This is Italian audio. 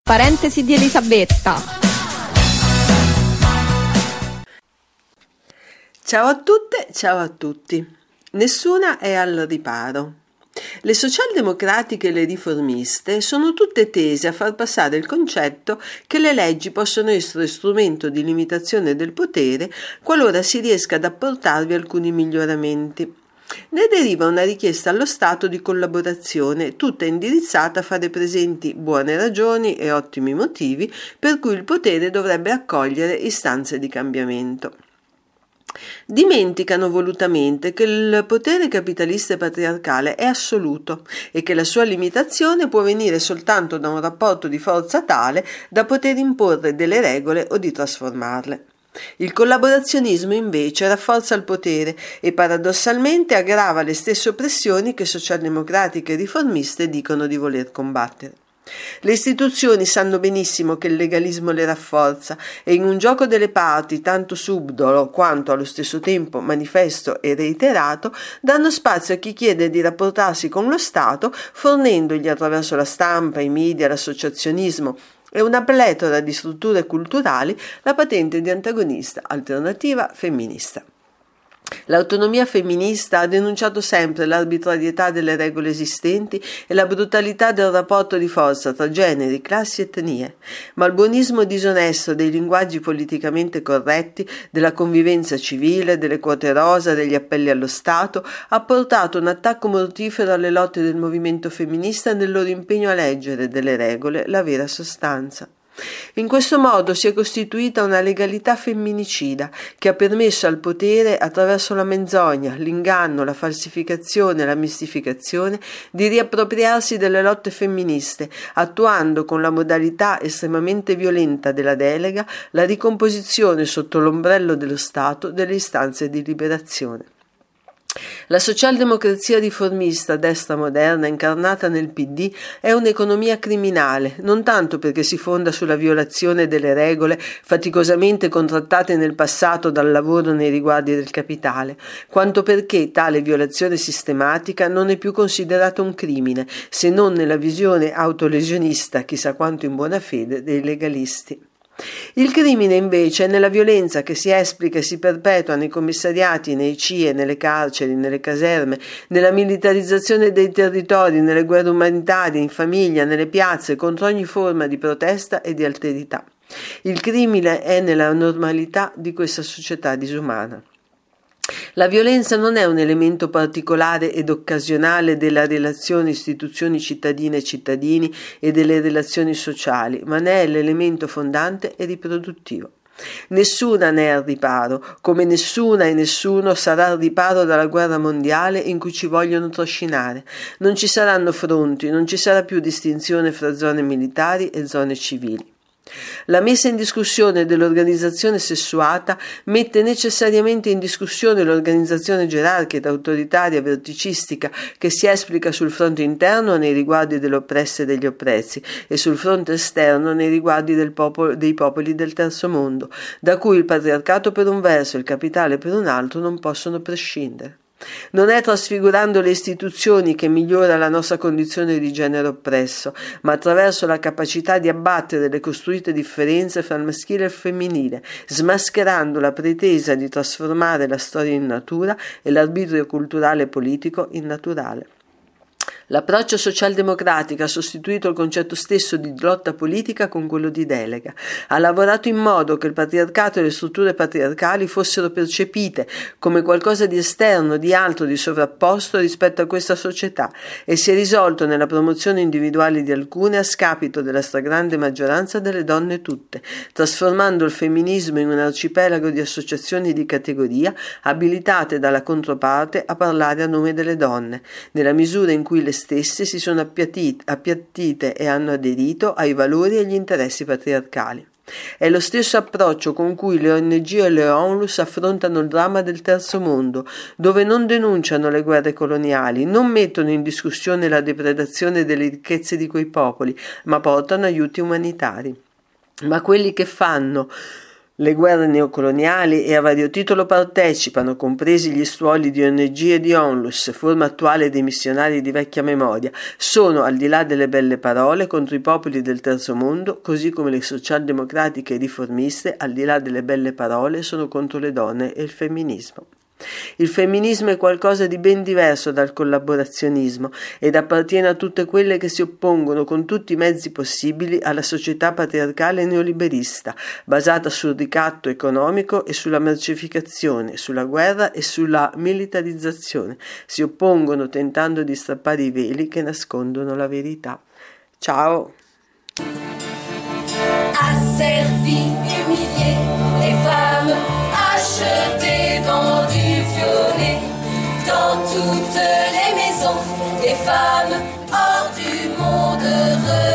Parentesi di Elisabetta. Ciao a tutte, ciao a tutti. Nessuna è al riparo. Le socialdemocratiche e le riformiste sono tutte tese a far passare il concetto che le leggi possono essere strumento di limitazione del potere qualora si riesca ad apportarvi alcuni miglioramenti. Ne deriva una richiesta allo Stato di collaborazione, tutta indirizzata a fare presenti buone ragioni e ottimi motivi per cui il potere dovrebbe accogliere istanze di cambiamento. Dimenticano volutamente che il potere capitalista e patriarcale è assoluto e che la sua limitazione può venire soltanto da un rapporto di forza tale da poter imporre delle regole o di trasformarle. Il collaborazionismo invece rafforza il potere e paradossalmente aggrava le stesse oppressioni che socialdemocratiche e riformiste dicono di voler combattere. Le istituzioni sanno benissimo che il legalismo le rafforza e in un gioco delle parti tanto subdolo quanto allo stesso tempo manifesto e reiterato danno spazio a chi chiede di rapportarsi con lo Stato fornendogli attraverso la stampa, i media, l'associazionismo e una pletora di strutture culturali la patente di antagonista alternativa femminista. L'autonomia femminista ha denunciato sempre l'arbitrarietà delle regole esistenti e la brutalità del rapporto di forza tra generi, classi e etnie, ma il buonismo disonesto dei linguaggi politicamente corretti, della convivenza civile, delle quote rosa, degli appelli allo Stato, ha portato un attacco mortifero alle lotte del movimento femminista nel loro impegno a leggere delle regole la vera sostanza. In questo modo si è costituita una legalità femminicida che ha permesso al potere, attraverso la menzogna, l'inganno, la falsificazione e la mistificazione, di riappropriarsi delle lotte femministe, attuando con la modalità estremamente violenta della delega la ricomposizione sotto l'ombrello dello Stato delle istanze di liberazione. La socialdemocrazia riformista, destra moderna, incarnata nel PD, è un'economia criminale, non tanto perché si fonda sulla violazione delle regole faticosamente contrattate nel passato dal lavoro nei riguardi del capitale, quanto perché tale violazione sistematica non è più considerata un crimine, se non nella visione autolesionista, chissà quanto in buona fede, dei legalisti. Il crimine invece è nella violenza che si esplica e si perpetua nei commissariati, nei CIE, nelle carceri, nelle caserme, nella militarizzazione dei territori, nelle guerre umanitarie, in famiglia, nelle piazze, contro ogni forma di protesta e di alterità. Il crimine è nella normalità di questa società disumana. La violenza non è un elemento particolare ed occasionale della relazione istituzioni cittadine e cittadini e delle relazioni sociali, ma ne è l'elemento fondante e riproduttivo. Nessuna ne è al riparo, come nessuna e nessuno sarà al riparo dalla guerra mondiale in cui ci vogliono trascinare. Non ci saranno fronti, non ci sarà più distinzione fra zone militari e zone civili. La messa in discussione dell'organizzazione sessuata mette necessariamente in discussione l'organizzazione gerarchica, autoritaria, verticistica che si esplica sul fronte interno nei riguardi delle oppresse e degli oppressi e sul fronte esterno nei riguardi dei popoli del terzo mondo, da cui il patriarcato per un verso e il capitale per un altro non possono prescindere. Non è trasfigurando le istituzioni che migliora la nostra condizione di genere oppresso, ma attraverso la capacità di abbattere le costruite differenze fra il maschile e il femminile, smascherando la pretesa di trasformare la storia in natura e l'arbitrio culturale e politico in naturale. L'approccio socialdemocratico ha sostituito il concetto stesso di lotta politica con quello di delega. Ha lavorato in modo che il patriarcato e le strutture patriarcali fossero percepite come qualcosa di esterno, di altro, di sovrapposto rispetto a questa società e si è risolto nella promozione individuale di alcune a scapito della stragrande maggioranza delle donne tutte, trasformando il femminismo in un arcipelago di associazioni di categoria abilitate dalla controparte a parlare a nome delle donne, nella misura in cui le stesse si sono appiattite e hanno aderito ai valori e agli interessi patriarcali. È lo stesso approccio con cui le ONG e le ONLUS affrontano il dramma del terzo mondo, dove non denunciano le guerre coloniali, non mettono in discussione la depredazione delle ricchezze di quei popoli, ma portano aiuti umanitari. Ma quelli che fanno Le guerre neocoloniali e a vario titolo partecipano, compresi gli stuoli di ONG e di Onlus, forma attuale dei missionari di vecchia memoria, sono, al di là delle belle parole, contro i popoli del terzo mondo, così come le socialdemocratiche e riformiste, al di là delle belle parole, sono contro le donne e il femminismo. Il femminismo è qualcosa di ben diverso dal collaborazionismo ed appartiene a tutte quelle che si oppongono con tutti i mezzi possibili alla società patriarcale neoliberista, basata sul ricatto economico e sulla mercificazione, sulla guerra e sulla militarizzazione. Si oppongono tentando di strappare i veli che nascondono la verità. Ciao! Asservies, humiliées, les femmes achetées, vendues, violées, dans toutes les maisons, des femmes hors du monde heureux.